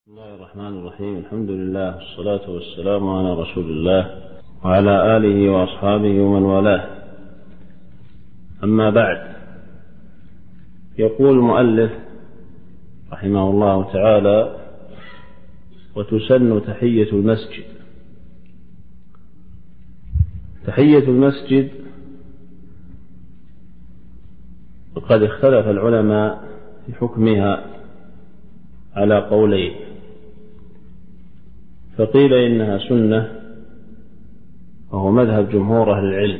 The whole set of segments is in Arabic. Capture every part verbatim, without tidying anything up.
بسم الله الرحمن الرحيم. الحمد لله والصلاة والسلام على رسول الله وعلى آله وأصحابه ومن والاه. أما بعد، يقول المؤلف رحمه الله تعالى: وتسن تحية المسجد. تحية المسجد وقد اختلف العلماء في حكمها على قولين، فقيل إنها سنة وهو مذهب جمهور أهل العلم،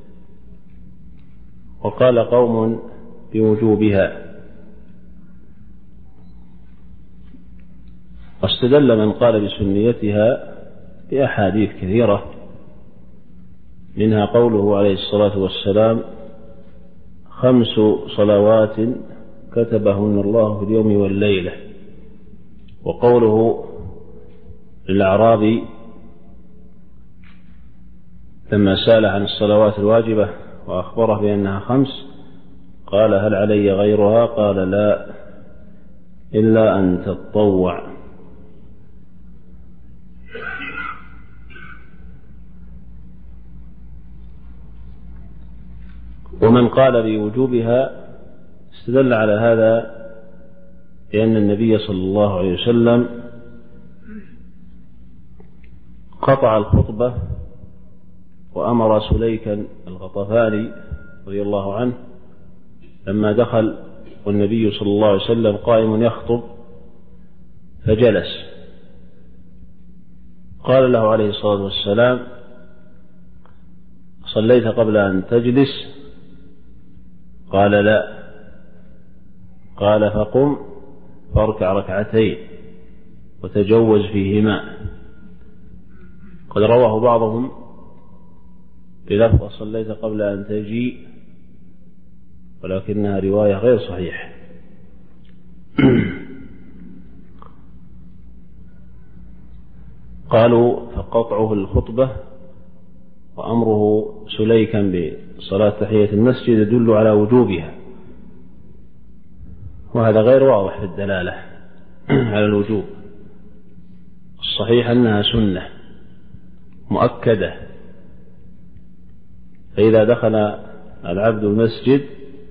وقال قوم بوجوبها، واستدل من قال بسنيتها بأحاديث كثيرة، منها قوله عليه الصلاة والسلام: خمس صلوات كتبهن الله في اليوم والليلة. وقوله للأعرابي لما سأل عن الصلوات الواجبة وأخبره بأنها خمس قال: هل علي غيرها؟ قال: لا، إلا أن تتطوع. ومن قال بوجوبها استدل على هذا لأن النبي صلى الله عليه وسلم قطع الخطبة وأمر سليكا الغطفاني رضي الله عنه لما دخل والنبي صلى الله عليه وسلم قائم يخطب فجلس، قال له عليه الصلاة والسلام: صليت قبل أن تجلس؟ قال: لا. قال: فقم فاركع ركعتين وتجوز فيهما. قد رواه بعضهم بلفظ صليت قبل أن تجيء، ولكنها رواية غير صحيحة. قالوا فقطعه الخطبة وأمره سليكا بصلاة تحية المسجد يدل على وجوبها، وهذا غير واضح في الدلالة على الوجوب. الصحيح أنها سنة مؤكدة، فإذا دخل العبد المسجد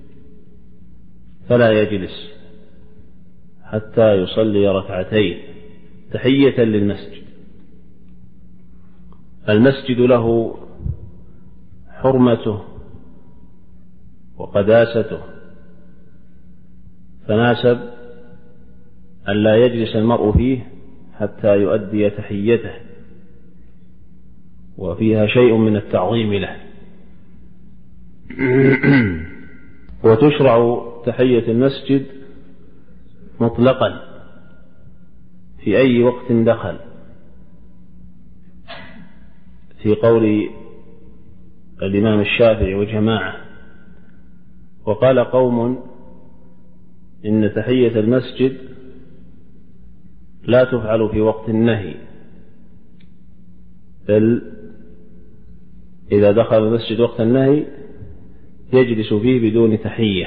فلا يجلس حتى يصلي ركعتين تحية للمسجد. المسجد له حرمته وقداسته، فناسب أن لا يجلس المرء فيه حتى يؤدي تحيته، وفيها شيء من التعظيم له. وتشرع تحية المسجد مطلقا في أي وقت دخل، في قول الإمام الشافعي وجماعة. وقال قوم إن تحية المسجد لا تفعل في وقت النهي، بل إذا دخل المسجد وقت النهي يجلس فيه بدون تحية.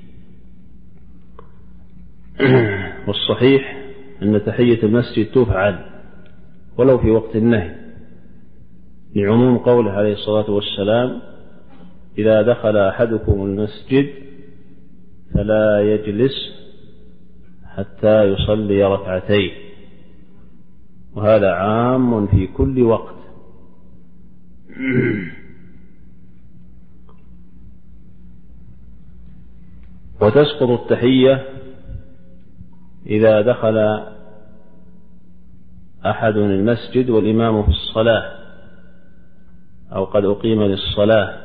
والصحيح أن تحية المسجد تفعل ولو في وقت النهي، لعموم قوله عليه الصلاة والسلام: إذا دخل أحدكم المسجد فلا يجلس حتى يصلي ركعتين. وهذا عام في كل وقت. وتسقط التحية إذا دخل أحد المسجد والإمام في الصلاة أو قد أقيم للصلاة،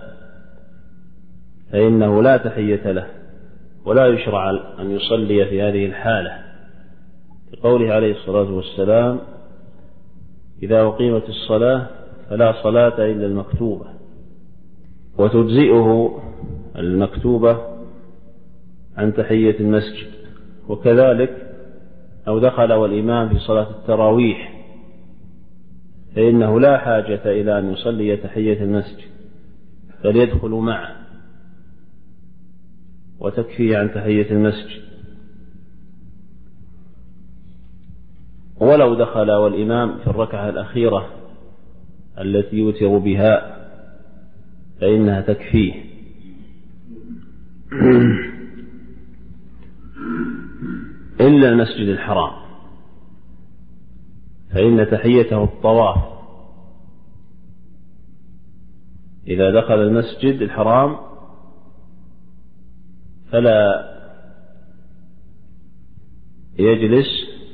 فإنه لا تحية له ولا يشرع أن يصلي في هذه الحالة، لقوله عليه الصلاة والسلام: إذا أقيمت الصلاة فلا صلاة إلا المكتوبة. وتجزئه المكتوبة عن تحية المسجد. وكذلك لو دخل والإمام في صلاة التراويح فإنه لا حاجة إلى أن يصلي تحية المسجد، بل يدخل معه وتكفي عن تحية المسجد. ولو دخل والإمام في الركعة الأخيرة التي يوتر بها فإنها تكفيه. إلا المسجد الحرام، فإن تحيته الطواف. إذا دخل المسجد الحرام فلا يجلس،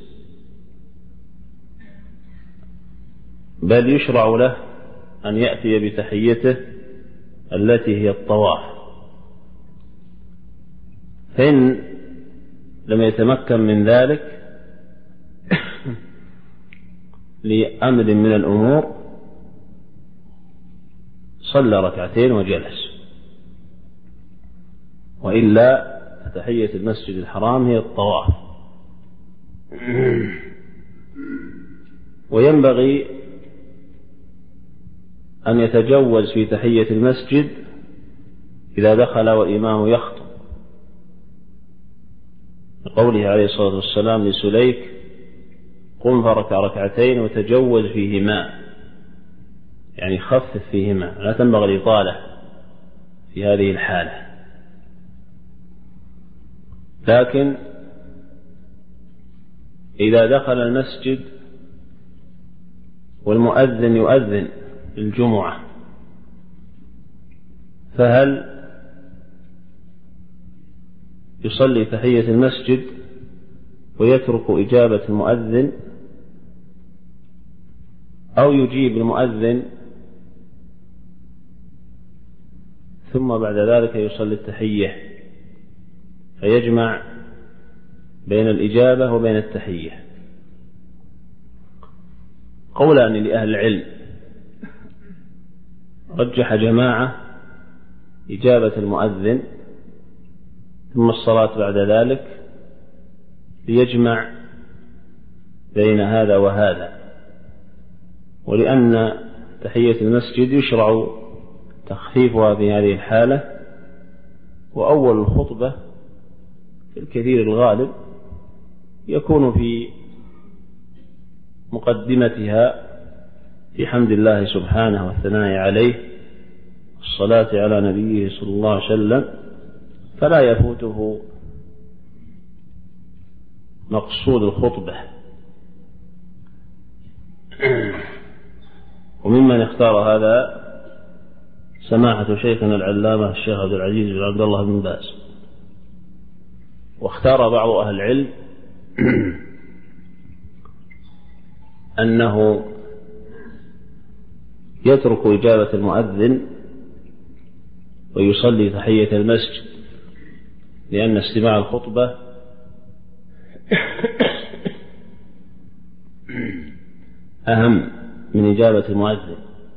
بل يشرع له أن يأتي بتحيته التي هي الطواف. فإن لم يتمكن من ذلك لأمر من الأمور صلى ركعتين وجلس، وإلا فتحية المسجد الحرام هي الطواف. وينبغي أن يتجوز في تحية المسجد إذا دخل والإمام يخطب، لقوله عليه الصلاة والسلام لسليك: قم فركع ركعتين وتجوز فيهما، يعني خفف فيهما، لا تنبغي الإطالة في هذه الحالة. لكن إذا دخل المسجد والمؤذن يؤذن الجمعة، فهل يصلي تحية المسجد ويترك إجابة المؤذن، أو يجيب المؤذن ثم بعد ذلك يصلي التحية فيجمع بين الإجابة وبين التحية؟ قولان لأهل العلم. رجح جماعة إجابة المؤذن ثم الصلاة بعد ذلك ليجمع بين هذا وهذا، ولأن تحية المسجد يشرع تخفيفها في هذه الحالة، وأول الخطبة في الكثير الغالب يكون في مقدمتها في حمد الله سبحانه والثناء عليه والصلاة على نبيه صلى الله عليه وسلم، فلا يفوته مقصود الخطبة. وممن اختار هذا سماحة شيخنا العلامة الشيخ عبد العزيز بن عبد الله بن باز. واختار بعض أهل العلم أنه يترك إجابة المؤذن ويصلي تحية المسجد، لأن استماع الخطبة أهم من إجابة المؤذن.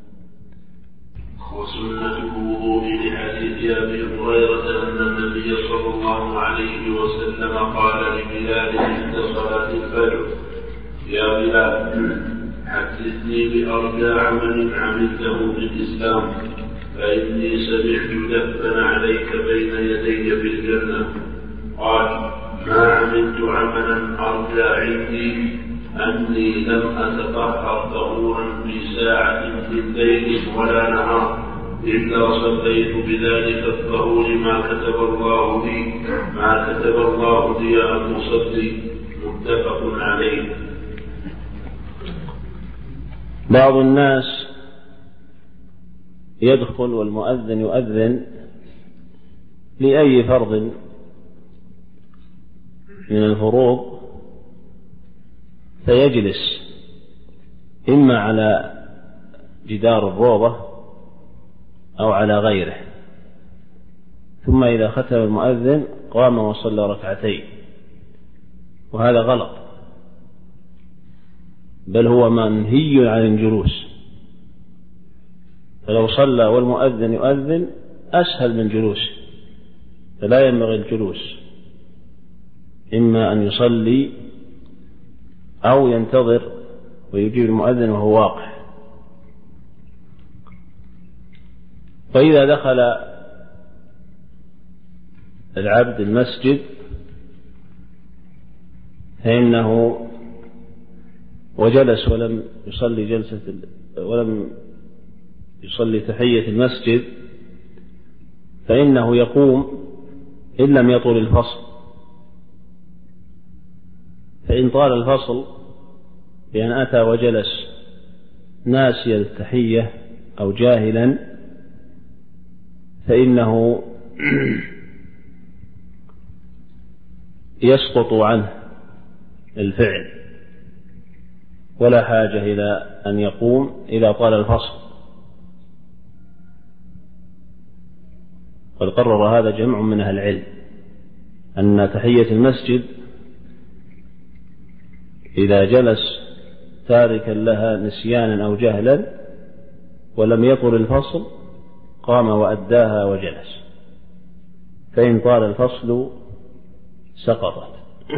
وسنة الوضوء لحديث أبي هريرة أن النبي صلى الله عليه وسلم قال لبلال عند صلاة الفجر: يا بلال، حدثني بأرجى عمل عملته في الإسلام، فإني سمعت دفن عليك بين يدي في الجنة. قال: ما عملت عملا أرجى عندي أني لم أتطهر طهورا في ساعة من ليل ولا نهار إلا صليت بذلك الطهور ما كتب الله لي ما كتب الله لي أن أصلي. متفق عليه. بعض الناس يدخل والمؤذن يؤذن لأي فرض من الفروض فيجلس إما على جدار الروضة أو على غيره، ثم إذا ختم المؤذن قام وصلى ركعتين، وهذا غلط، بل هو منهي عن الجلوس. فلو صلى والمؤذن يؤذن أسهل من جلوسه، فلا ينبغي الجلوس، إما أن يصلي أو ينتظر ويجيب المؤذن وهو واقع. فإذا دخل العبد المسجد فإنه وجلس ولم يصلي جلسة ولم يصلي تحية المسجد فإنه يقوم إن لم يطل الفصل. فإن طال الفصل بأن أتى وجلس ناسيا التحية أو جاهلا فإنه يسقط عنه الفعل ولا حاجة إلى أن يقوم إذا طال الفصل. قد قرر هذا جمع من أهل العلم أن تحية المسجد إذا جلس تاركا لها نسيانا أو جهلا ولم يطل الفصل قام وأداها وجلس، فإن طال الفصل سقطت.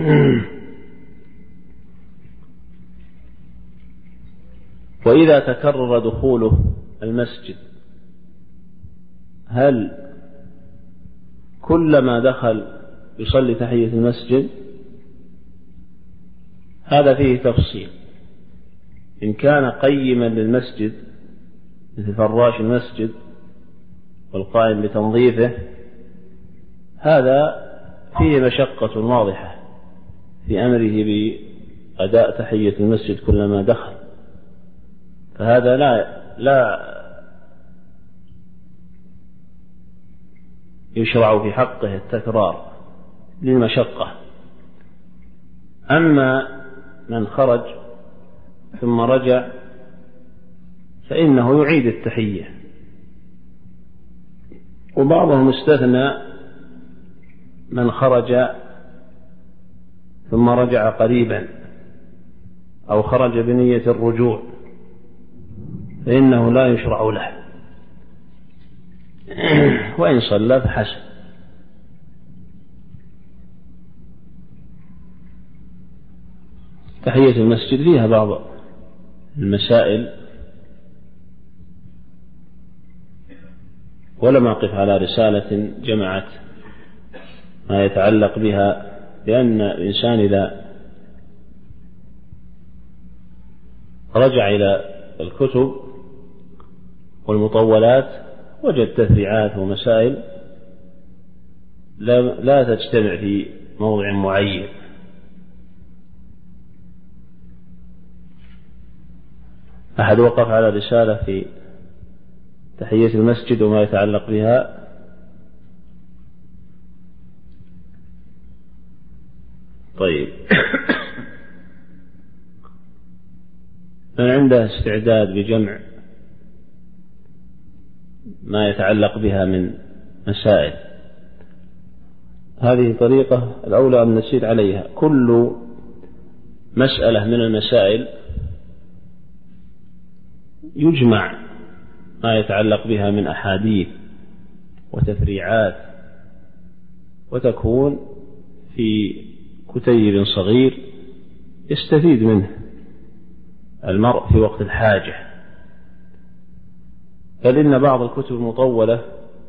وإذا تكرر دخوله المسجد هل كلما دخل يصلي تحية المسجد؟ هذا فيه تفصيل. إن كان قيما للمسجد مثل فراش المسجد والقائم بتنظيفه هذا فيه مشقة واضحة في أمره بأداء تحية المسجد كلما دخل، فهذا لا لا يشرع في حقه التكرار للمشقة. أما من خرج ثم رجع فإنه يعيد التحية. وبعضهم استثنى من خرج ثم رجع قريبا أو خرج بنية الرجوع فإنه لا يشرع له، وإن صلى فحسن. تحية المسجد فيها بعض المسائل ولم أقف على رسالة جمعت ما يتعلق بها، لأن الإنسان إذا رجع إلى الكتب والمطولات وجد تفريعات ومسائل لا تجتمع في موضع معين. أحد وقف على رسالة في تحية المسجد وما يتعلق بها؟ طيب. من عنده استعداد بجمع ما يتعلق بها من مسائل، هذه طريقة الأولى أن نسير عليها. كل مسألة من المسائل يجمع ما يتعلق بها من أحاديث وتفريعات وتكون في كتيب صغير يستفيد منه المرء في وقت الحاجة. بل إن بعض الكتب المطولة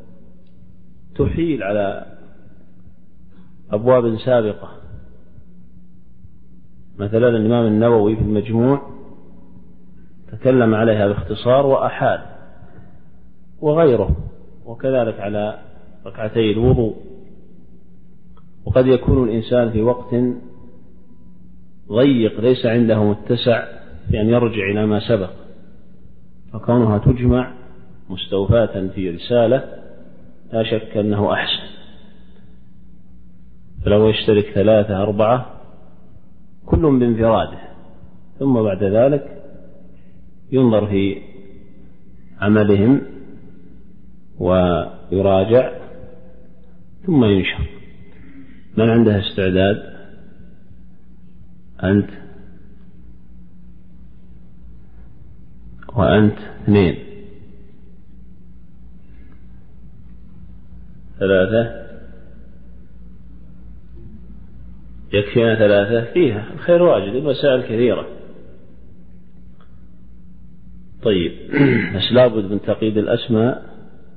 تحيل على أبواب سابقة، مثلا الإمام النووي في المجموع تكلم عليها باختصار وأحال، وغيره، وكذلك على ركعتي الوضوء. وقد يكون الإنسان في وقت ضيق ليس عنده متسع في أن يرجع إلى ما سبق، فكونها تجمع مستوفاة في رسالة لا شك أنه أحسن. فلو يشترك ثلاثة أربعة كل بانفراده، ثم بعد ذلك ينظر في عملهم ويراجع ثم ينشر. من عنده استعداد؟ أنت وأنت اثنين ثلاثة، يكفينا ثلاثة، فيها الخير واجد، المسائل كثيرة. طيب. بس لابد من تقييد الأسماء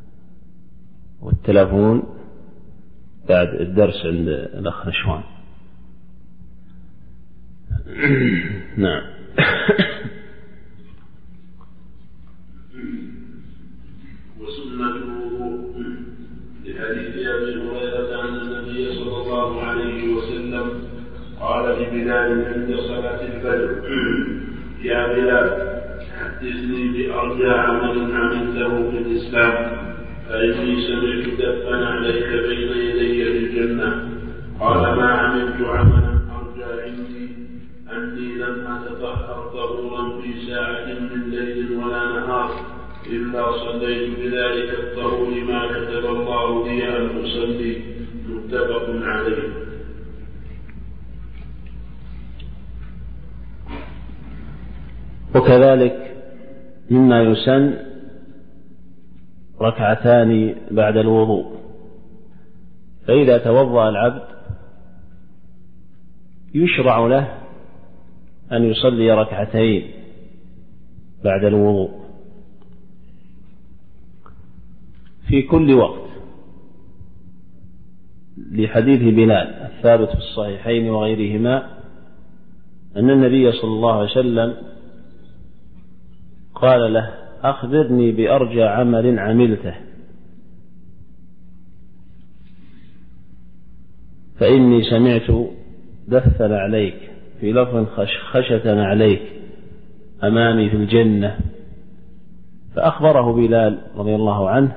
والتلفون بعد الدرس عند الأخ نشوان. نعم. وسنته لحديث أبي هريرة أن النبي صلى الله عليه وسلم قال لبلال عند صلاة الفجر: يا بلال حدثني بأرجى عمل عملته في الإسلام، فإني سمعت دفا عليك بين يدي في الجنة. قال: ما عملت عملا أرجى عندي أني لم أتطهر طهورا في ساعة من ليل ولا نهار إلا صليت بذلك الطهور ما كتب الله لي أن أصلي. متفق عليه. وكذلك مما يسن ركعتان بعد الوضوء، فإذا توضأ العبد يشرع له أن يصلي ركعتين بعد الوضوء في كل وقت، لحديث بلال الثابت في الصحيحين وغيرهما أن النبي صلى الله عليه وسلم قال له: أخبرني بأرجى عمل عملته، فإني سمعت دفا عليك، في لفظ خشخشة عليك أمامي في الجنة. فأخبره بلال رضي الله عنه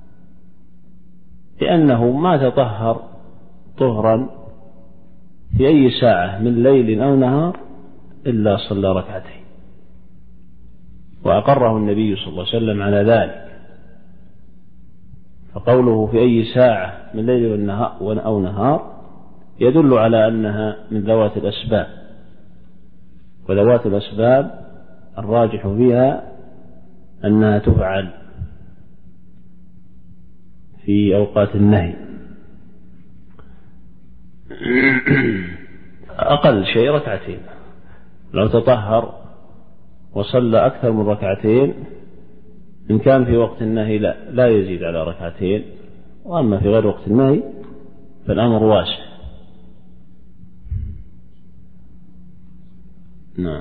بأنه ما تطهر طهرا في أي ساعة من ليل أو نهار إلا صلى ركعتين، وأقره النبي صلى الله عليه وسلم على ذلك. فقوله في أي ساعة من ليل أو نهار يدل على أنها من ذوات الأسباب، وذوات الأسباب الراجح فيها أنها تفعل في أوقات النهي. أقل شيء ركعتين، لو تطهر وصلى أكثر من ركعتين إن كان في وقت النهي لا, لا يزيد على ركعتين، وأما في غير وقت النهي فالأمر واسع. نعم.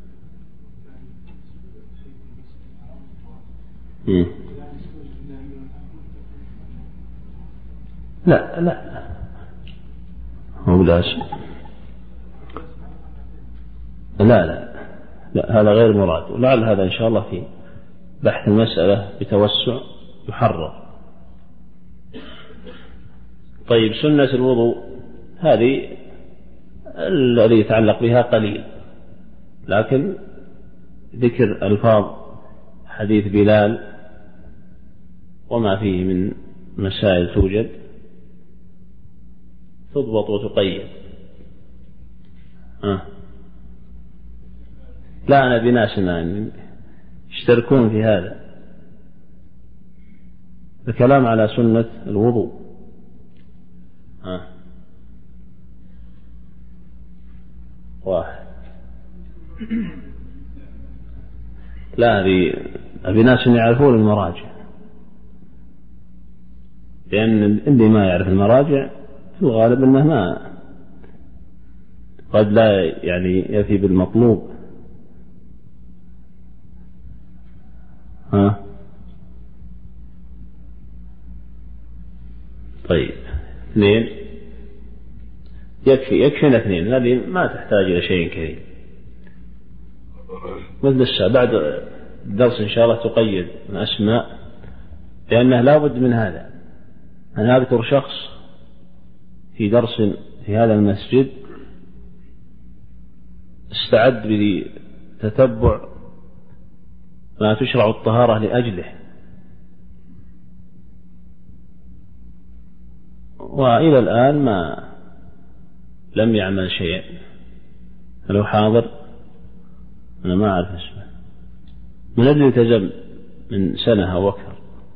مم. لا لا هو لا لا لا لا هذا غير مراد، ولعل هذا إن شاء الله في بحث المسألة بتوسع يحرر. طيب، سنة الوضوء هذه الذي يتعلق بها قليل، لكن ذكر ألفاظ حديث بلال وما فيه من مسائل توجد تضبط وتقيد. أه. لا، أنا بناسنا يشتركون في هذا الكلام على سنة الوضوء. أه. واحد. لا، هذه بناس يعرفون المراجع، لأن اللي ما يعرف المراجع في الغالب أنه ما قد لا يعني يفي بالمطلوب. ها طيب، اثنين يكفي يكفينا اثنين، هذه ما تحتاج إلى شيء كثير. مثل الساعة بعد الدرس إن شاء الله تقيد من أسماء، لأنه لا بد من هذا. أنا أذكر شخص في درس في هذا المسجد استعد بتتبع ما تشرع الطهارة لأجله، وإلى الآن ما لم يعمل شيئا. لو حاضر أنا ما أعرف اسمه، من أجل التزم من سنة أو أكثر.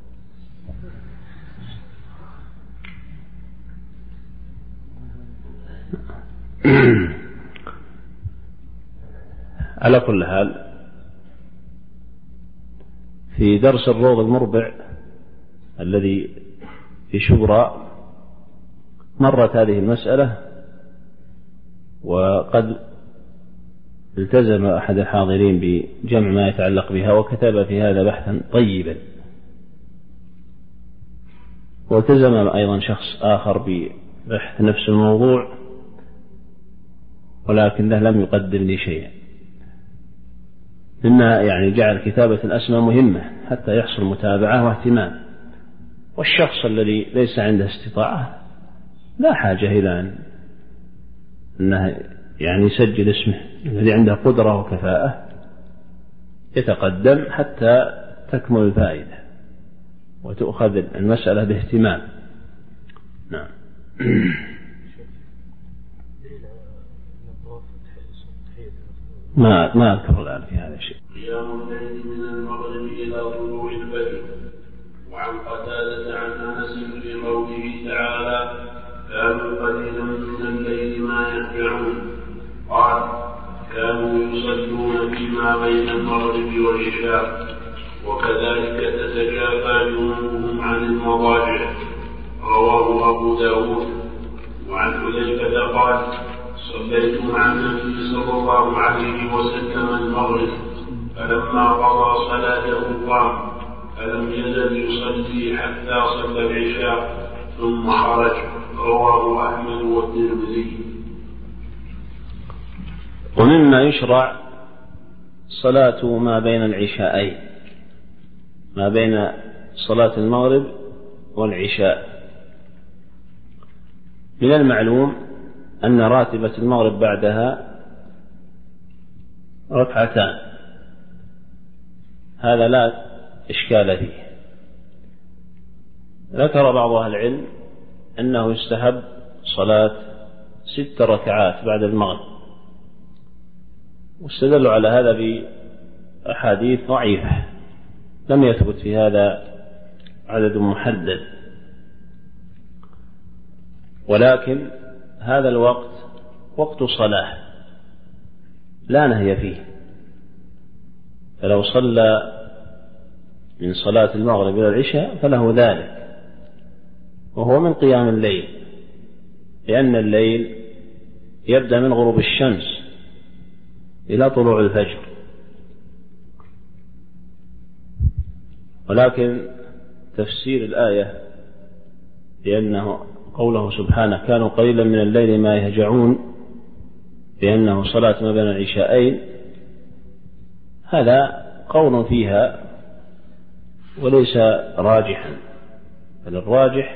على كل حال، في درس الروض المربع الذي في شبرا مرت هذه المسألة، وقد التزم أحد الحاضرين بجمع ما يتعلق بها وكتب في هذا بحثا طيبا، والتزم أيضا شخص آخر ببحث نفس الموضوع ولكنه لم يقدم لي شيئا، مما يعني جعل كتابة الأسماء مهمة حتى يحصل متابعة واهتمام. والشخص الذي ليس عنده استطاعة لا حاجة إلى أنه يعني يسجل اسمه، الذي عنده قدرة وكفاءة يتقدم حتى تكمل الفائدة وتؤخذ المسألة باهتمام. نعم. ما ما أذكر الآن في هذا الشيء. قيام الليل من المغرب إلى طلوع الفجر. وعن قتادة عن أنس في قوله تعالى: كانوا قليلا من الليل ما يهجعون، قال: كانوا يصلون فيما بين المغرب والعشاء، وكذلك تتجافى جنوبهم عن المضاجع. رواه أبو داود. وعن حذيفة قال: صليت مع النبي صلى الله عليه وسلم المغرب، فلما قضى صلاته قام، فلم يزل يصلي حتى صلى العشاء ثم خرج. رواه أحمد والترمذي. ومما يشرع صلاة ما بين العشاءين، ما بين صلاة المغرب والعشاء. من المعلوم أن راتبة المغرب بعدها ركعتان، هذا لا إشكال فيه. ذكر بعض أهل العلم أنه يستحب صلاة ست ركعات بعد المغرب، واستدلوا على هذا بأحاديث ضعيفة لم يثبت في هذا عدد محدد، ولكن هذا الوقت وقت صلاة لا نهي فيه، فلو صلى من صلاة المغرب إلى العشاء فله ذلك، وهو من قيام الليل، لأن الليل يبدأ من غروب الشمس إلى طلوع الفجر. ولكن تفسير الآية لأنه قوله سبحانه: كانوا قليلا من الليل ما يهجعون، لأنه صلاة ما بين العشاءين، هذا قول فيها وليس راجحا، بل الراجح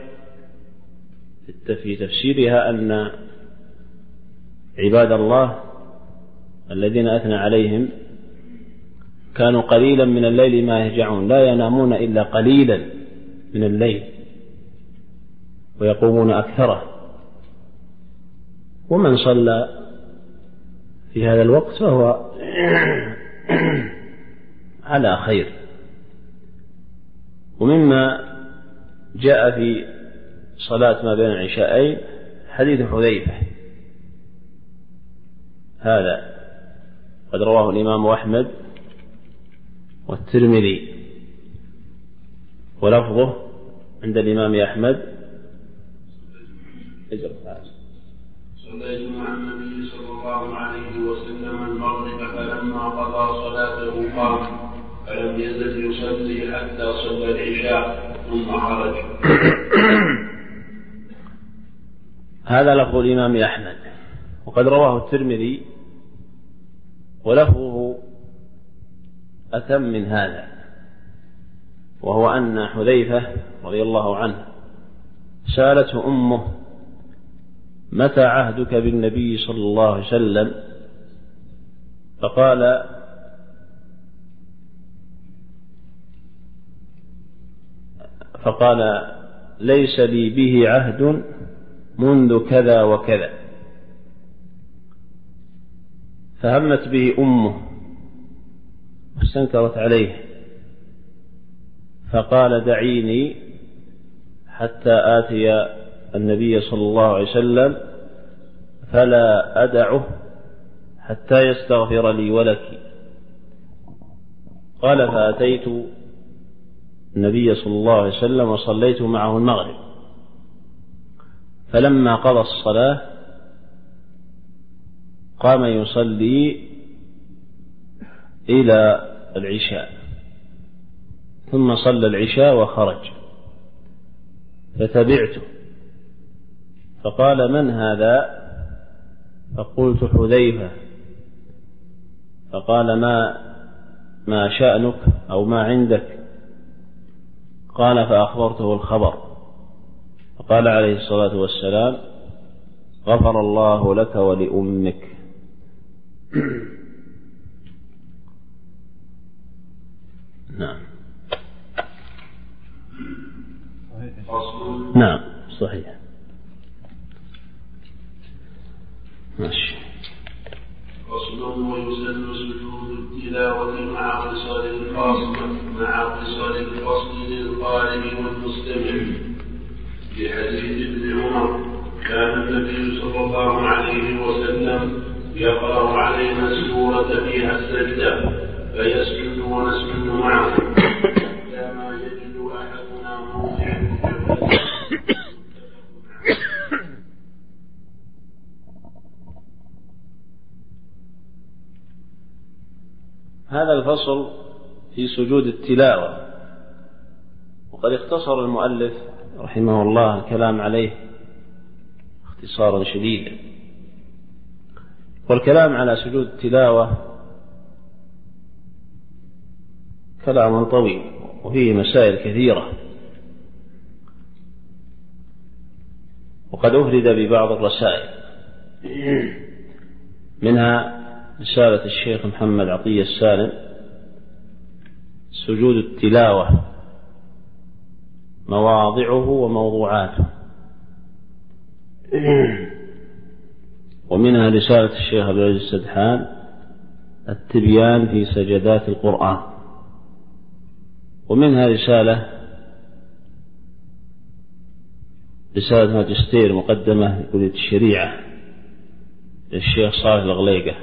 في تفسيرها أن عباد الله الذين أثنى عليهم كانوا قليلا من الليل ما يهجعون، لا ينامون إلا قليلا من الليل ويقومون أكثره. ومن صلى في هذا الوقت فهو على خير. ومما جاء في صلاة ما بين العشاءين حديث حذيفة، هذا قد رواه الإمام أحمد والترمذي، ولفظه عند الإمام أحمد: صليت مع النبي صلى الله عليه وسلم المغرب، فلما قضى صلاته قام، فلم يزل يصلي حتى صلى العشاء ثم خرج. هذا لفظ الإمام أحمد، وقد رواه الترمذي ولفظه أتم من هذا، وهو أن حذيفة رضي الله عنه سألته أمه: متى عهدك بالنبي صلى الله عليه وسلم؟ فقال: فقال ليس لي به عهد منذ كذا وكذا. فهمت به أمه واستنكرت عليه، فقال: دعيني حتى آتي النبي صلى الله عليه وسلم فلا أدعه حتى يستغفر لي ولك. قال: فأتيت النبي صلى الله عليه وسلم وصليت معه المغرب، فلما قضى الصلاة قام يصلي إلى العشاء، ثم صلى العشاء وخرج، فتبعته فقال: من هذا؟ فقلت: حذيفة. فقال: ما ما شأنك أو ما عندك؟ قال: فأخبرته الخبر، فقال عليه الصلاة والسلام: غفر الله لك ولأمك. نعم. نعم صحيح. ماشي. فصل. ويسن سجود التلاوة مع قصر الفصل مع قصر الفصل للقارئ والمستمع، لحديث ابن عمر: كان النبي صلى الله عليه وسلم يقرأ علينا السورة فيها السجدة فيسجد ونسجد معه حتى ما يجد أحدنا موضعا. هذا الفصل في سجود التلاوة، وقد اختصر المؤلف رحمه الله الكلام عليه اختصارا شديدا. والكلام على سجود التلاوة كلام طويل وفيه مسائل كثيرة، وقد أفرد ببعض الرسائل، منها رسالة الشيخ محمد عطية السالم: سجود التلاوة مواضعه وموضوعاته. ومنها رسالة الشيخ عبد العزيز السدحان: التبيان في سجدات القرآن. ومنها رسالة رسالة ماجستير مقدمة لكلية الشريعة للشيخ صالح الغليقة،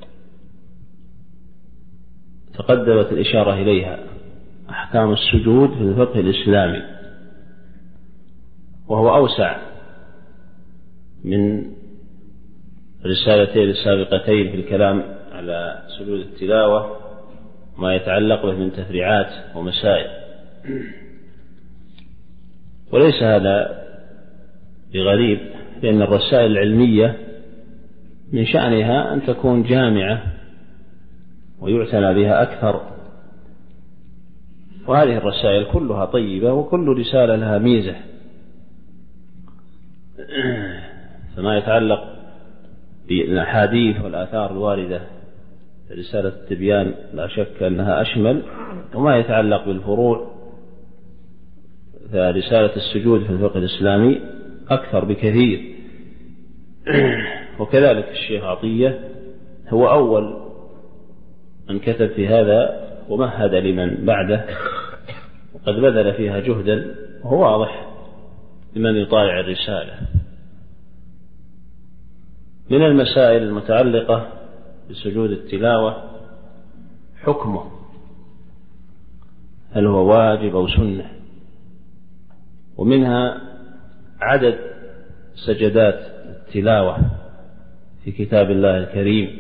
تقدمت الإشارة إليها: أحكام السجود في الفقه الإسلامي، وهو أوسع من رسالتين السابقتين في الكلام على سجود التلاوة ما يتعلق به من تفريعات ومسائل. وليس هذا بغريب، لأن الرسائل العلمية من شأنها أن تكون جامعة ويعتنى بها أكثر، وهذه الرسائل كلها طيبة، وكل رسالة لها ميزة. فما يتعلق بالأحاديث والآثار الواردة في رسالة التبيان لا شك أنها أشمل، وما يتعلق بالفروع فرسالة السجود في الفقه الإسلامي أكثر بكثير. وكذلك الشيخ عطية هو أول من كتب في هذا ومهد لمن بعده، وقد بذل فيها جهدا، وهو واضح لمن يطالع الرسالة. من المسائل المتعلقة بسجود التلاوة حكمه، هل هو واجب أو سنة؟ ومنها عدد سجدات التلاوة في كتاب الله الكريم،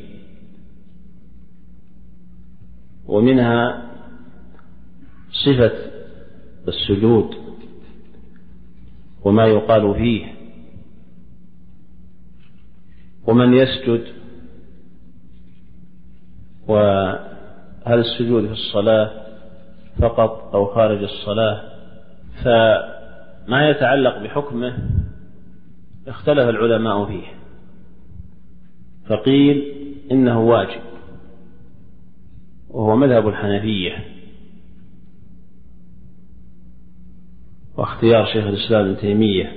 ومنها صفة السجود وما يقال فيه، ومن يسجد، وهل السجود في الصلاة فقط أو خارج الصلاة. فما يتعلق بحكمه اختلف العلماء فيه، فقيل إنه واجب، وهو مذهب الحنفية واختيار شيخ الإسلام ابن تيمية.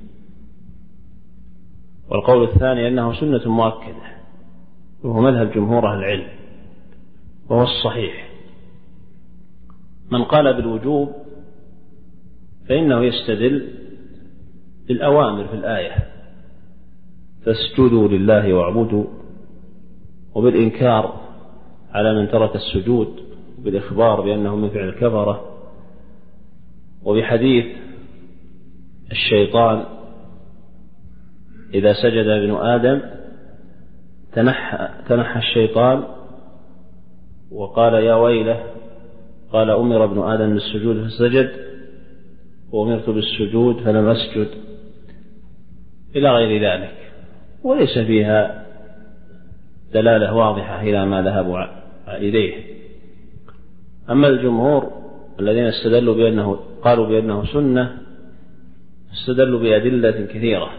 والقول الثاني أنه سنة مؤكدة، وهو مذهب جمهور أهل العلم، وهو الصحيح. من قال بالوجوب فإنه يستدل بالأوامر في الآية: فاسجدوا لله واعبدوا، وبالإنكار على من ترك السجود، بالإخبار بأنه من فعل الكفرة، وبحديث الشيطان: إذا سجد ابن آدم تنحى, تنحى الشيطان وقال يا ويله، قال أمر ابن آدم بالسجود فسجد، وأمرت بالسجود فلم أسجد، إلى غير ذلك، وليس فيها دلالة واضحة إلى ما ذهبوا إليه. أما الجمهور الذين استدلوا بأنه قالوا بأنه سنة استدلوا بأدلة كثيرة،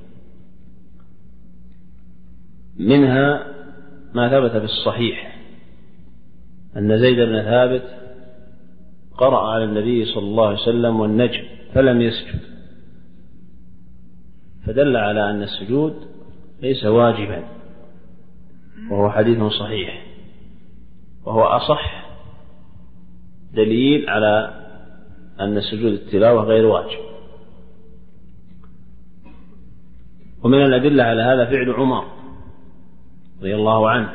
منها ما ثبت في الصحيح أن زيد بن ثابت قرأ على النبي صلى الله عليه وسلم والنجم فلم يسجد، فدل على أن السجود ليس واجبا، وهو حديث صحيح، وهو أصح دليل على أن سجود التلاوة غير واجب. ومن الأدلة على هذا فعل عمر رضي الله عنه،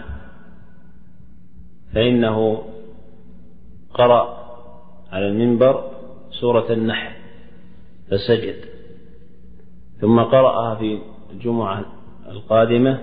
فإنه قرأ على المنبر سورة النحل فسجد، ثم قرأها في الجمعة القادمة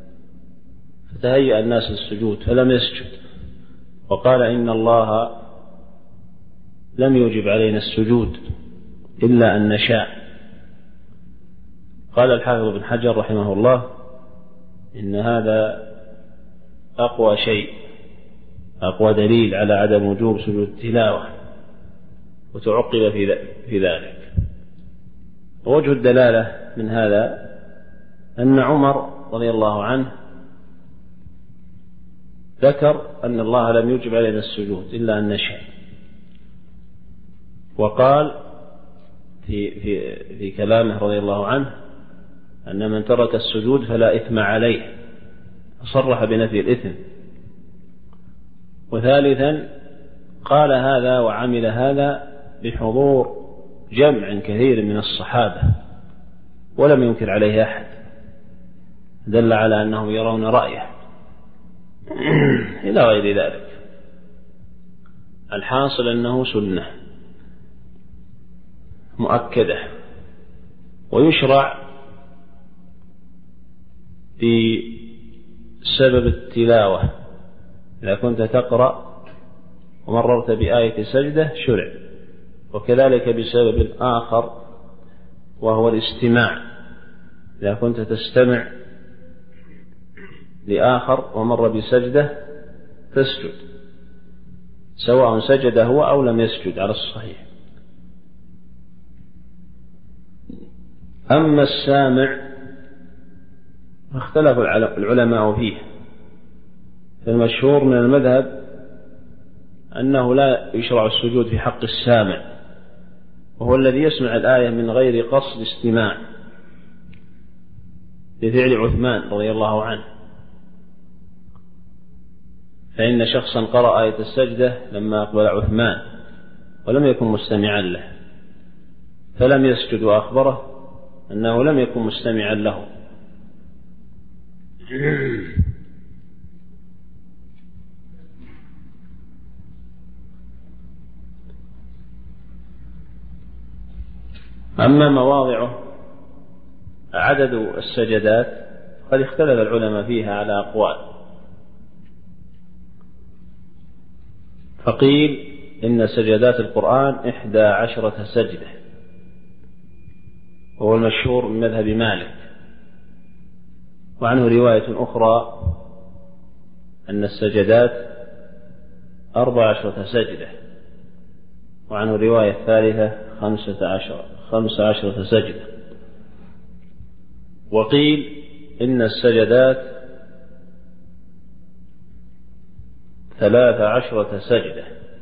فتهيأ الناس للسجود فلم يسجد، وقال إن الله لم يوجب علينا السجود إلا أن نشاء. قال الحافظ بن حجر رحمه الله إن هذا أقوى شيء، أقوى دليل على عدم وجوب سجود التلاوة، وتعقب في ذلك. ووجه الدلالة من هذا أن عمر رضي الله عنه ذكر أن الله لم يوجب علينا السجود إلا أن نشاء، وقال في, في, في كلامه رضي الله عنه أن من ترك السجود فلا إثم عليه، صرح بنفي الإثم. وثالثا قال هذا وعمل هذا بحضور جمع كثير من الصحابة ولم ينكر عليه أحد، دل على أنهم يرون رأيه إلى غير ذلك. الحاصل أنه سنة مؤكدة، ويشرع بسبب التلاوة إذا كنت تقرأ ومررت بآية سجدة شرع، وكذلك بسبب آخر وهو الاستماع، إذا كنت تستمع لآخر ومر بسجدة تسجد، سواء سجد هو أو لم يسجد على الصحيح. أما السامع اختلف العلماء فيه، فالمشهور من المذهب أنه لا يشرع السجود في حق السامع، وهو الذي يسمع الآية من غير قصد استماع، لفعل عثمان رضي الله عنه، فإن شخصا قرأ آية السجدة لما أقبل عثمان ولم يكن مستمعا له، فلم يسجد، وأخبره أنه لم يكن مستمعا له. أما مواضعه عدد السجدات قد اختلف العلماء فيها على أقوال، فقيل إن سجدات القرآن إحدى عشرة سجدة، وهو المشهور من مذهب مالك، وعنه رواية أخرى أن السجدات أربع عشرة سجدة، وعنه رواية ثالثة خمسة عشر خمس عشرة سجدة. وقيل إن السجدات ثلاث عشرة سجدة،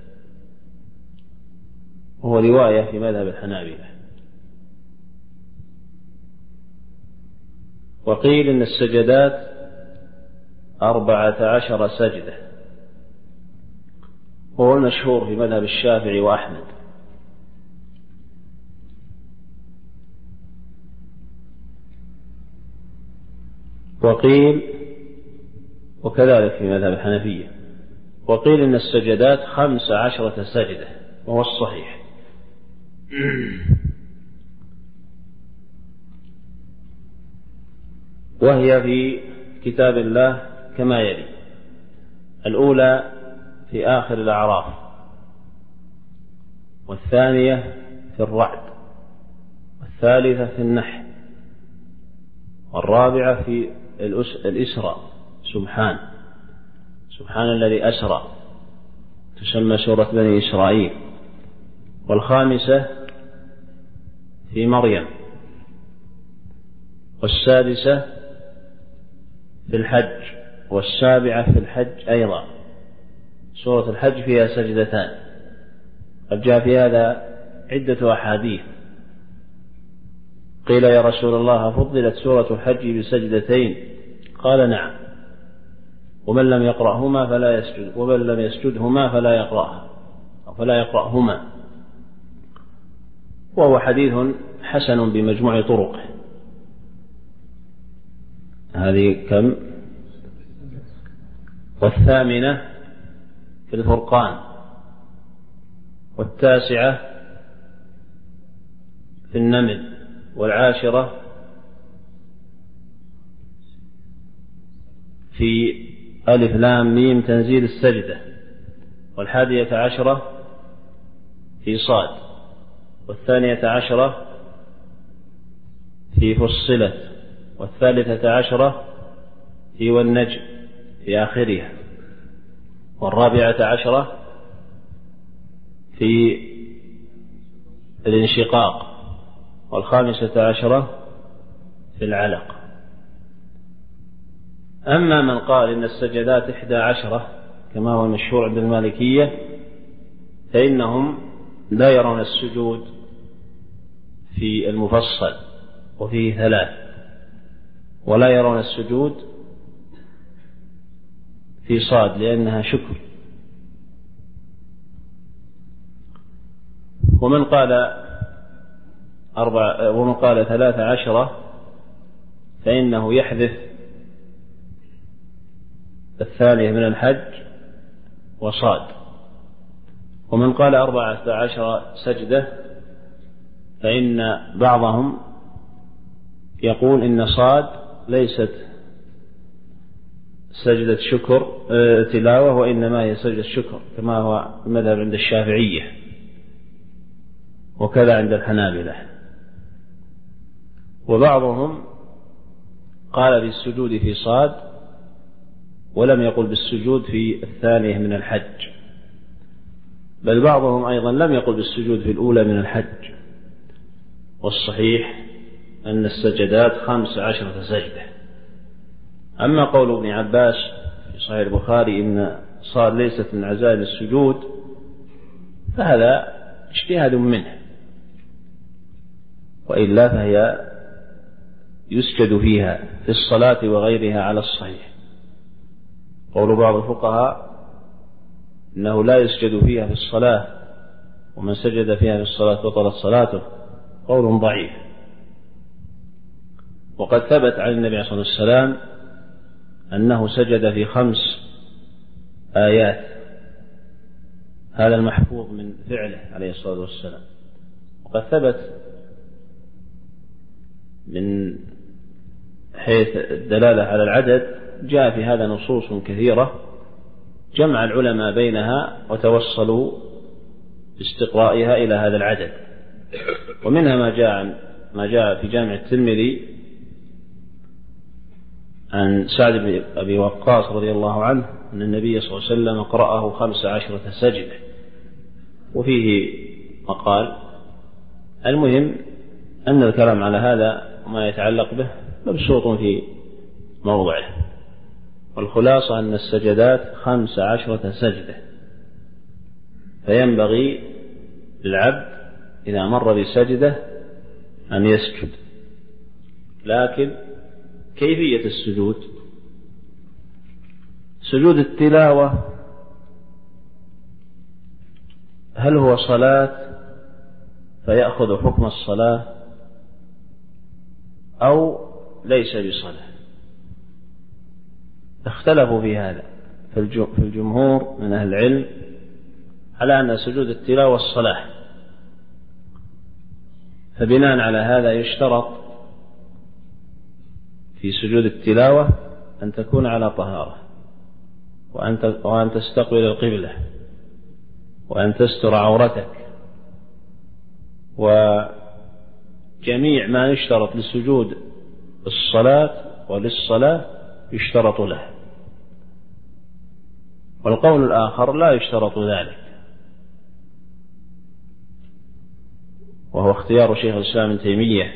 وهو رواية في مذهب الحنابلة. وقيل إن السجدات أربعة عشر سجدة، وهو المشهور في مذهب الشافعي وأحمد. وقيل وكذلك في مذهب الحنفية، وقيل إن السجدات خمس عشرة سجدة، وهو الصحيح. وهي في كتاب الله كما يلي: الأولى في آخر الأعراف، والثانية في الرعد، والثالثة في النحل، والرابعة في الإسراء سبحان سبحان الذي أسرى تسمى سورة بني إسرائيل، والخامسة في مريم، والسادسة في الحج، والسابعة في الحج أيضا. سورة الحج فيها سجدتان، قد جاء في هذا عدة أحاديث. قيل يا رسول الله فضلت سورة الحج بسجدتين؟ قال نعم، ومن لم يقرأهما فلا يسجد، ومن لم يسجدهما فلا يقرأها أو فلا يقرأهما، وهو حديث حسن بمجموع طرقه. هذه كم؟ والثامنة في الفرقان، والتاسعة في النمل، والعاشرة في ألف لام ميم تنزيل السجدة، والحادية عشرة في صاد، والثانية عشرة في فصلت، والثالثة عشرة في والنجم في آخرها، والرابعة عشرة في الانشقاق، والخامسة عشرة في العلق. أما من قال إن السجدات إحدى عشرة كما هو المشهور عند المالكية، فإنهم لا يرون السجود في المفصل وفيه ثلاث، ولا يرون السجود في صاد لأنها شكر. ومن قال أربع ومن قال ثلاث عشرة فإنه يحذف الثانية من الحج وصاد. ومن قال أربعة عشر سجدة فإن بعضهم يقول إن صاد ليست سجدة شكر تلاوة، وإنما هي سجدة شكر كما هو المذهب عند الشافعية، وكذا عند الحنابلة. وبعضهم قال بالسجود في صاد ولم يقل بالسجود في الثانية من الحج، بل بعضهم أيضا لم يقل بالسجود في الأولى من الحج. والصحيح أن السجدات خمس عشرة سجدة. أما قول ابن عباس في صحيح البخاري إن صاد ليست من عزائم السجود فهذا اجتهاد منه، وإلا فهي يسجد فيها في الصلاة وغيرها على الصحيح. قول بعض الفقهاء إنه لا يسجد فيها في الصلاة، ومن سجد فيها في الصلاة بطلت صلاته، قول ضعيف. وقد ثبت عن النبي صلى الله عليه وسلم أنه سجد في خمس آيات، هذا المحفوظ من فعله عليه الصلاة والسلام. وقد ثبت من حيث الدلالة على العدد جاء في هذا نصوص كثيرة جمع العلماء بينها وتوصلوا باستقرائها إلى هذا العدد. ومنها ما جاء ما جاء في جامع الترمذي عن سعد بن أبي وقاص رضي الله عنه أن النبي صلى الله عليه وسلم قرأه خمس عشرة سجدة، وفيه مقال. المهم أن الكلام على هذا وما يتعلق به مبسوط في موضعه، والخلاصة أن السجدات خمس عشرة سجدة، فينبغي للعبد إذا مر بسجدة أن يسجد. لكن كيفية السجود؟ سجود التلاوة هل هو صلاة فيأخذ حكم الصلاة أو ليس بصلاة؟ اختلفوا في هذا في الجمهور من أهل العلم على أن سجود التلاوة الصلاة، فبناء على هذا يشترط في سجود التلاوة أن تكون على طهارة وأن تستقبل القبلة وأن تستر عورتك، وجميع ما يشترط للسجود الصلاة وللصلاة يشترط له. والقول الآخر لا يشترط ذلك، وهو اختيار شيخ الإسلام ابن تيمية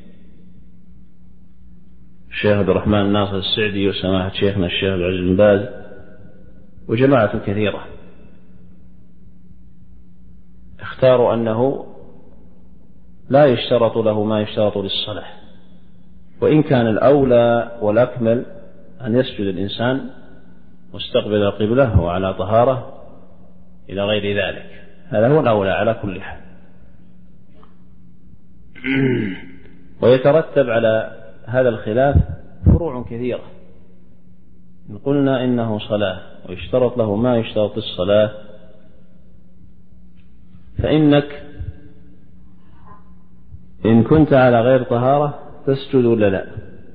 الشيخ عبد الرحمن الناصر السعدي وسماحة شيخنا الشيخ عبد العزيز بن باز وجماعة كثيرة، اختاروا أنه لا يشترط له ما يشترط للصلاة، وإن كان الأولى والأكمل أن يسجد الإنسان مستقبل القبلة وعلى طهارة إلى غير ذلك، هذا هو الأولى على كل حال. ويترتب على هذا الخلاف فروع كثيرة. إن قلنا إنه صلاة ويشترط له ما يشترط الصلاة، فإنك إن كنت على غير طهارة تسجد ولا لا،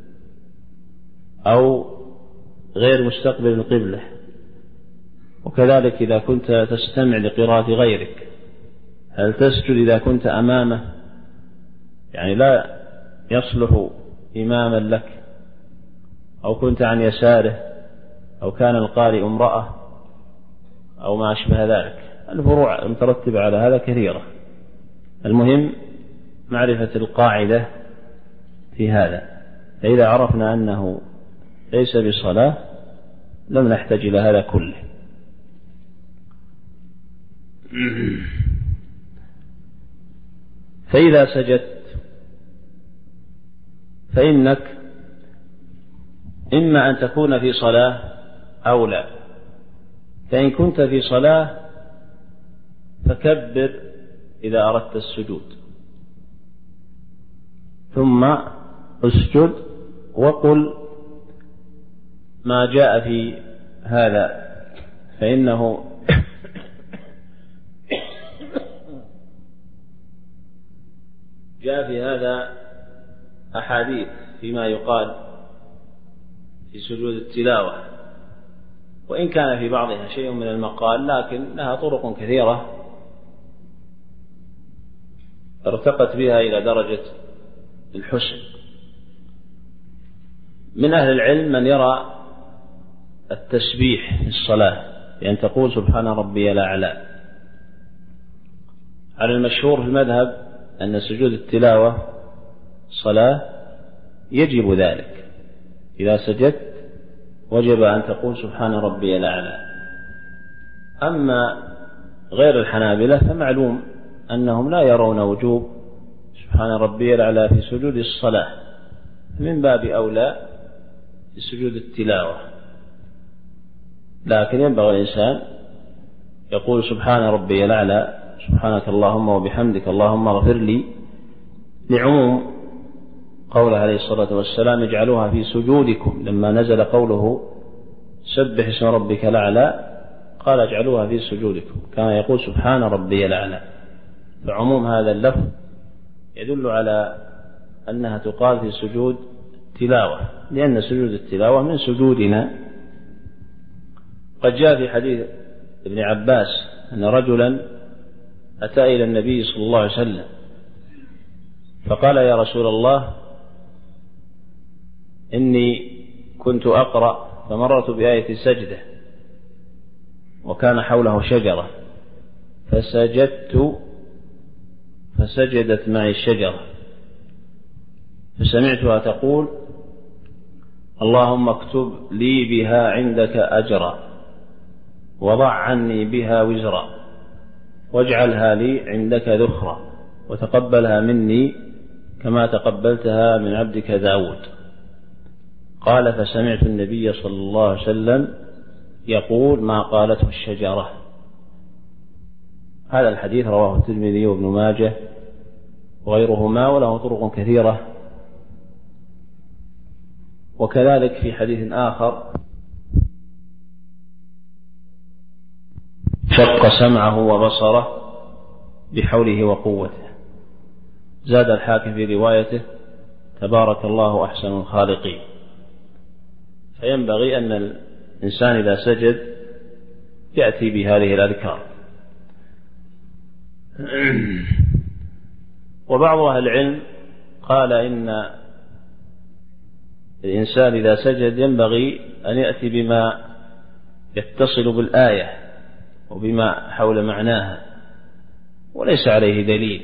أو غير مستقبل القبلة، وكذلك إذا كنت تستمع لقراءة غيرك هل تسجد إذا كنت أمامه، يعني لا يصلح إماما لك، أو كنت عن يساره، أو كان القارئ امرأة أو ما أشبه ذلك. الفروع المترتبة على هذا كثيرة، المهم معرفة القاعدة في هذا. فإذا عرفنا أنه ليس بصلاة لم نحتاج إلى هذا كله. فإذا سجدت فإنك إما أن تكون في صلاة أو لا، فإن كنت في صلاة فكبر إذا أردت السجود، ثم اسجد وقل ما جاء في هذا، فإنه جاء في هذا أحاديث فيما يقال في سجود التلاوة، وإن كان في بعضها شيء من المقال لكن لها طرق كثيرة ارتقت بها إلى درجة الحسن. من أهل العلم من يرى التسبيح في الصلاة بأن تقول سبحان ربي الأعلى. على المشهور في المذهب أن سجود التلاوة صلاة يجب ذلك، إذا سجدت وجب أن تقول سبحان ربي الأعلى. أما غير الحنابلة فمعلوم أنهم لا يرون وجوب سبحان ربي الأعلى في سجود الصلاة، من باب أولى في سجود التلاوة. لكن ينبغي الإنسان يقول سبحان ربي الأعلى، سبحانك اللهم وبحمدك اللهم اغفر لي، لعموم قوله عليه الصلاة والسلام اجعلوها في سجودكم، لما نزل قوله سبح اسم ربك الأعلى قال اجعلوها في سجودكم، كما يقول سبحان ربي الأعلى. فعموم هذا اللفظ يدل على أنها تقال في سجود تلاوة، لأن سجود التلاوة من سجودنا. قد جاء في حديث ابن عباس أن رجلا أتى إلى النبي صلى الله عليه وسلم فقال يا رسول الله إني كنت أقرأ فمررت بآية السجدة وكان حوله شجرة فسجدت فسجدت معي الشجرة فسمعتها تقول اللهم اكتب لي بها عندك أجرا وضع عني بها وزرا واجعلها لي عندك ذخرا وتقبلها مني كما تقبلتها من عبدك داود. قال فسمعت النبي صلى الله عليه وسلم يقول ما قالته الشجرة. هذا الحديث رواه الترمذي وابن ماجه وغيرهما وله طرق كثيرة. وكذلك في حديث آخر شق سمعه وبصره بحوله وقوته. زاد الحاكم في روايته تبارك الله أحسن الخالقين. فينبغي أن الإنسان إذا سجد يأتي بهذه الأذكار. وبعض أهل العلم قال إن الإنسان إذا سجد ينبغي أن يأتي بما يتصل بالآية وبما حول معناها وليس عليه دليل.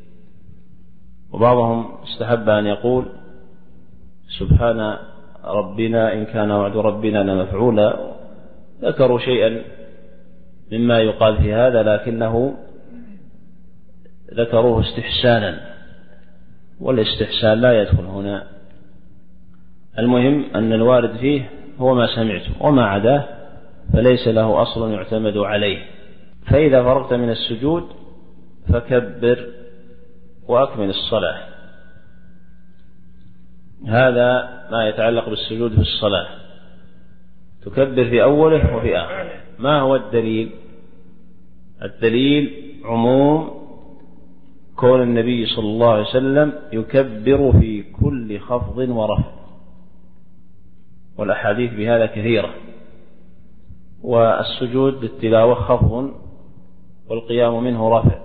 وبعضهم استحب أن يقول سبحان ربنا إن كان وعد ربنا لمفعولا. ذكروا شيئا مما يقال في هذا لكنه ذكروه استحسانا، والاستحسان لا يدخل هنا. المهم أن الوارد فيه هو ما سمعته، وما عداه فليس له أصل يعتمد عليه. فإذا فرغت من السجود فكبر وأكمل الصلاة. هذا ما يتعلق بالسجود في الصلاة، تكبر في أوله وفي آخره. ما هو الدليل؟ الدليل عموم كون النبي صلى الله عليه وسلم يكبر في كل خفض ورفع، والأحاديث بهذا كثيرة. والسجود للتلاوة خفض والقيام منه رفع،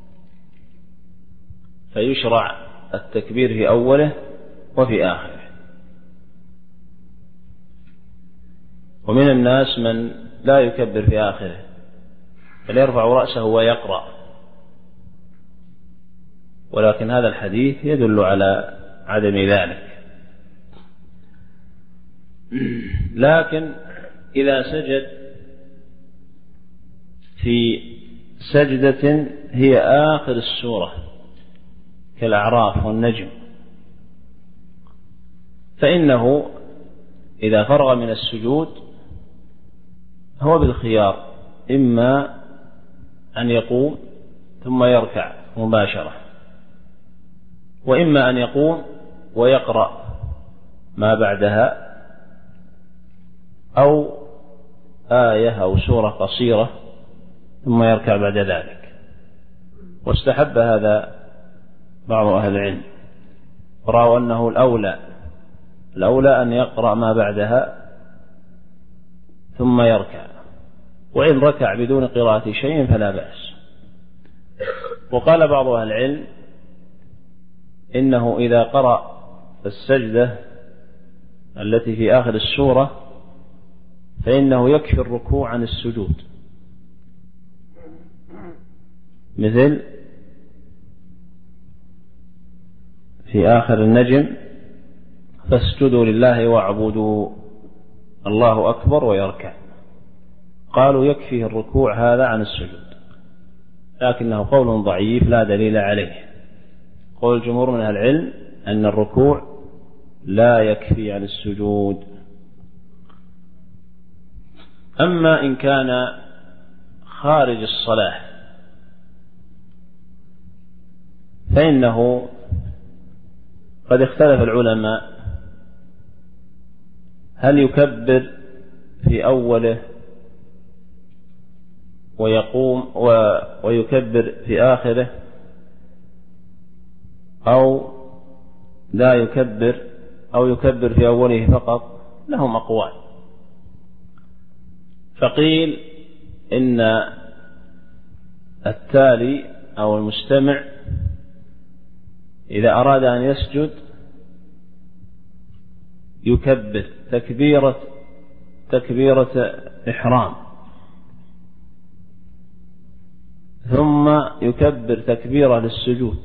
فيشرع التكبير في أوله وفي آخره. ومن الناس من لا يكبر في آخره بل يرفع رأسه ويقرأ، ولكن هذا الحديث يدل على عدم ذلك. لكن إذا سجد في سجدة هي آخر السورة كالأعراف والنجم، فإنه إذا فرغ من السجود هو بالخيار، إما أن يقوم ثم يركع مباشرة، وإما أن يقوم ويقرأ ما بعدها أو آية أو سورة قصيرة ثم يركع بعد ذلك. واستحب هذا بعض أهل العلم، ورأوا أنه الأولى الأولى أن يقرأ ما بعدها ثم يركع، وإن ركع بدون قراءة شيء فلا بأس. وقال بعض أهل العلم إنه إذا قرأ السجدة التي في آخر السورة فإنه يكفي الركوع عن السجود، مثل في آخر النجم فاسجدوا لله واعبدوا الله أكبر ويركع. قالوا يكفيه الركوع هذا عن السجود، لكنه قول ضعيف لا دليل عليه. قول الجمهور من أهل العلم أن الركوع لا يكفي عن السجود. أما إن كان خارج الصلاة فإنه قد اختلف العلماء هل يكبر في أوله ويقوم ويكبر في آخره أو لا يكبر أو يكبر في أوله فقط. لهم أقوال. فقيل إن التالي أو المستمع إذا أراد أن يسجد يكبر تكبيرة تكبيرة إحرام، ثم يكبر تكبيرة للسجود،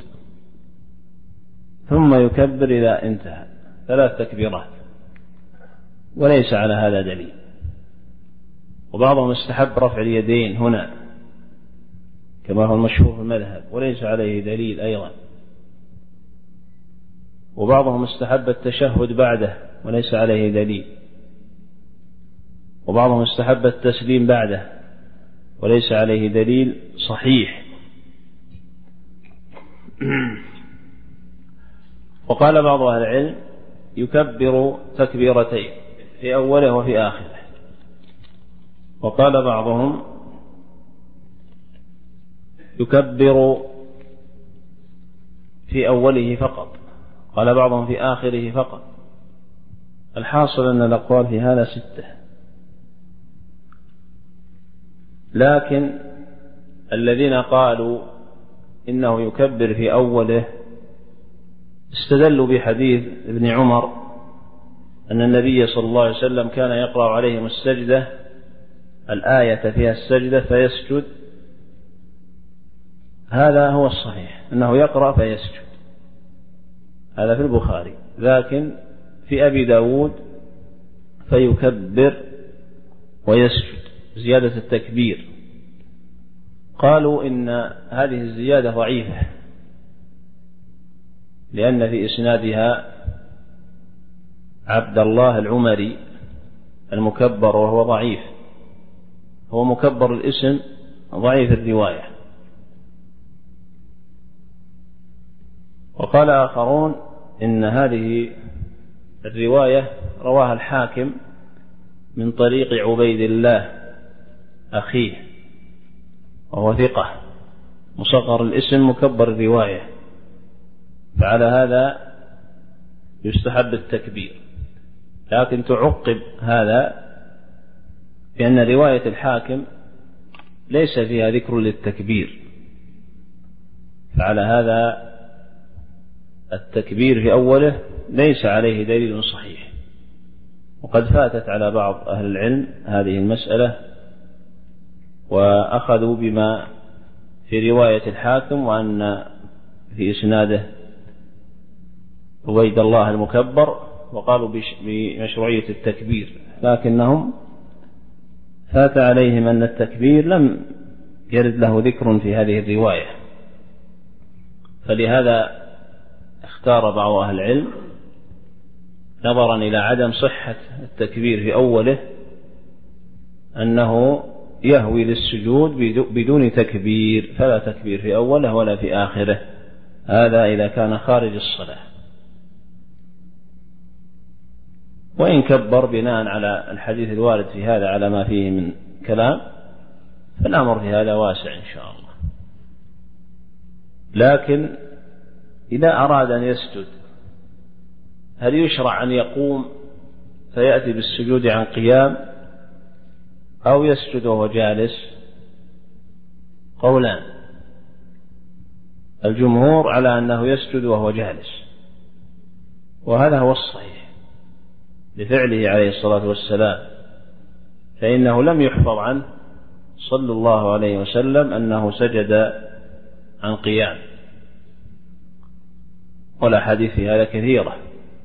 ثم يكبر إذا انتهى، ثلاث تكبيرات، وليس على هذا دليل. وبعضهم استحب رفع اليدين هنا كما هو المشهور في المذهب، وليس عليه دليل أيضا. وبعضهم استحب التشهد بعده وليس عليه دليل. وبعضهم استحب التسليم بعده وليس عليه دليل صحيح. وقال بعض أهل العلم يكبر تكبيرتين في أوله وفي آخره. وقال بعضهم يكبر في أوله فقط، قال بعضهم في آخره فقط. الحاصل أن الأقوال في هذا ستة، لكن الذين قالوا إنه يكبر في أوله استدلوا بحديث ابن عمر أن النبي صلى الله عليه وسلم كان يقرأ عليهم السجدة الآية فيها السجدة فيسجد. هذا هو الصحيح أنه يقرأ فيسجد، هذا في البخاري. لكن في أبي داود فيكبر ويسجد زيادة التكبير. قالوا إن هذه الزيادة ضعيفة لأن في إسنادها عبد الله العمري المكبر وهو ضعيف، هو مكبر الاسم ضعيف الرواية. وقال آخرون إن هذه الرواية رواها الحاكم من طريق عبيد الله أخيه وهو ثقة مصغر الاسم مكبر الرواية، فعلى هذا يستحب التكبير. لكن تعقب هذا بأن رواية الحاكم ليس فيها ذكر للتكبير، فعلى هذا التكبير في أوله ليس عليه دليل صحيح. وقد فاتت على بعض أهل العلم هذه المسألة وأخذوا بما في رواية الحاكم وأن في إسناده عبيد الله المكبر وقالوا بمشروعية التكبير، لكنهم فات عليهم أن التكبير لم يرد له ذكر في هذه الرواية، فلهذا اختار بعض أهل العلم نظرا إلى عدم صحة التكبير في أوله أنه يهوي للسجود بدون تكبير، فلا تكبير في أوله ولا في آخره، هذا إذا كان خارج الصلاة. وإن كبر بناء على الحديث الوارد في هذا على ما فيه من كلام فالأمر في هذا واسع إن شاء الله. لكن إذا أراد أن يسجد هل يشرع أن يقوم فيأتي بالسجود عن قيام أو يسجد وهو جالس؟ قولان، الجمهور على أنه يسجد وهو جالس، وهذا هو الصحيح لفعله عليه الصلاة والسلام، فإنه لم يحفظ عنه صلى الله عليه وسلم أنه سجد عن قيام، والأحاديث في هذا كثيرة.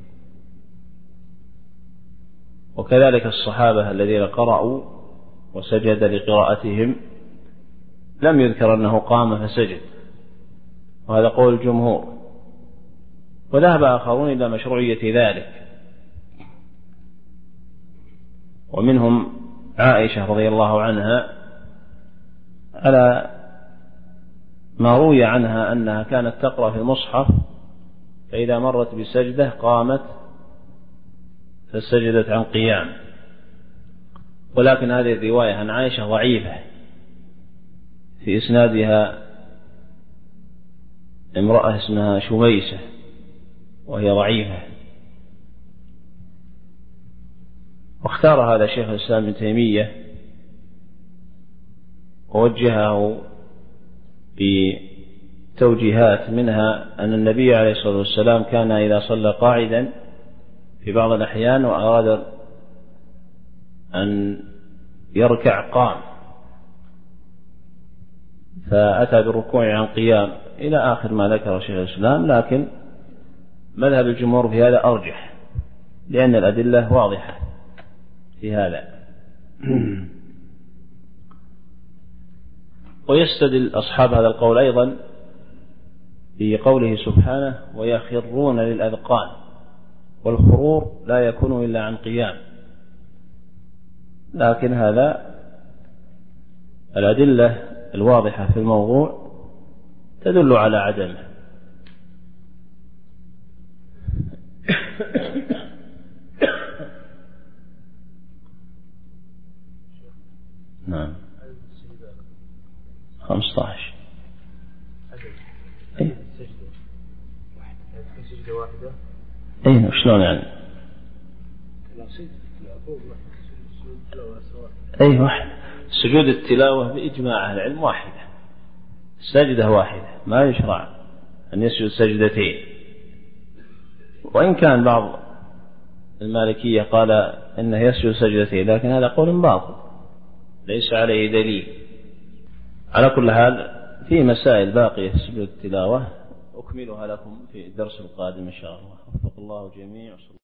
وكذلك الصحابة الذين قرأوا وسجد لقراءتهم لم يذكر أنه قام فسجد، وهذا قول الجمهور. وذهب آخرون إلى مشروعية ذلك، ومنهم عائشة رضي الله عنها على ما روي عنها أنها كانت تقرأ في المصحف فإذا مرت بسجدة قامت فسجدت عن قيام. ولكن هذه الرواية عن عائشة ضعيفة، في إسنادها امرأة اسمها شميسة وهي ضعيفة. واختار هذا شيخ الإسلام ابن تيمية ووجهه بتوجيهات، منها أن النبي عليه الصلاة والسلام كان إذا صلى قاعدا في بعض الأحيان وأراد أن يركع قام، فأتى بالركوع عن قيام إلى آخر ما ذكر شيخ الإسلام. لكن مذهب الجمهور في هذا أرجح لأن الأدلة واضحة في هذا. ويستدل أصحاب هذا القول أيضا بقوله سبحانه ويخرون للأذقان، والخرور لا يكون إلا عن قيام، لكن هذا الأدلة الواضحة في الموضوع تدل على عدمه. نعم خمسة عشر. أي سجدة واحدة. أي شلون يعني؟ أي واحد. سجود التلاوة بإجماع أهل العلم واحدة، سجدة واحدة، ما يشرع أن يسجد سجدتين. وإن كان بعض المالكية قال إنه يسجد سجدتين، لكن هذا قول باطل ليس عليه دليل. على كل حال في مسائل باقية في سجود التلاوة أكملها لكم في الدرس القادم إن شاء الله. وفق الله جميع.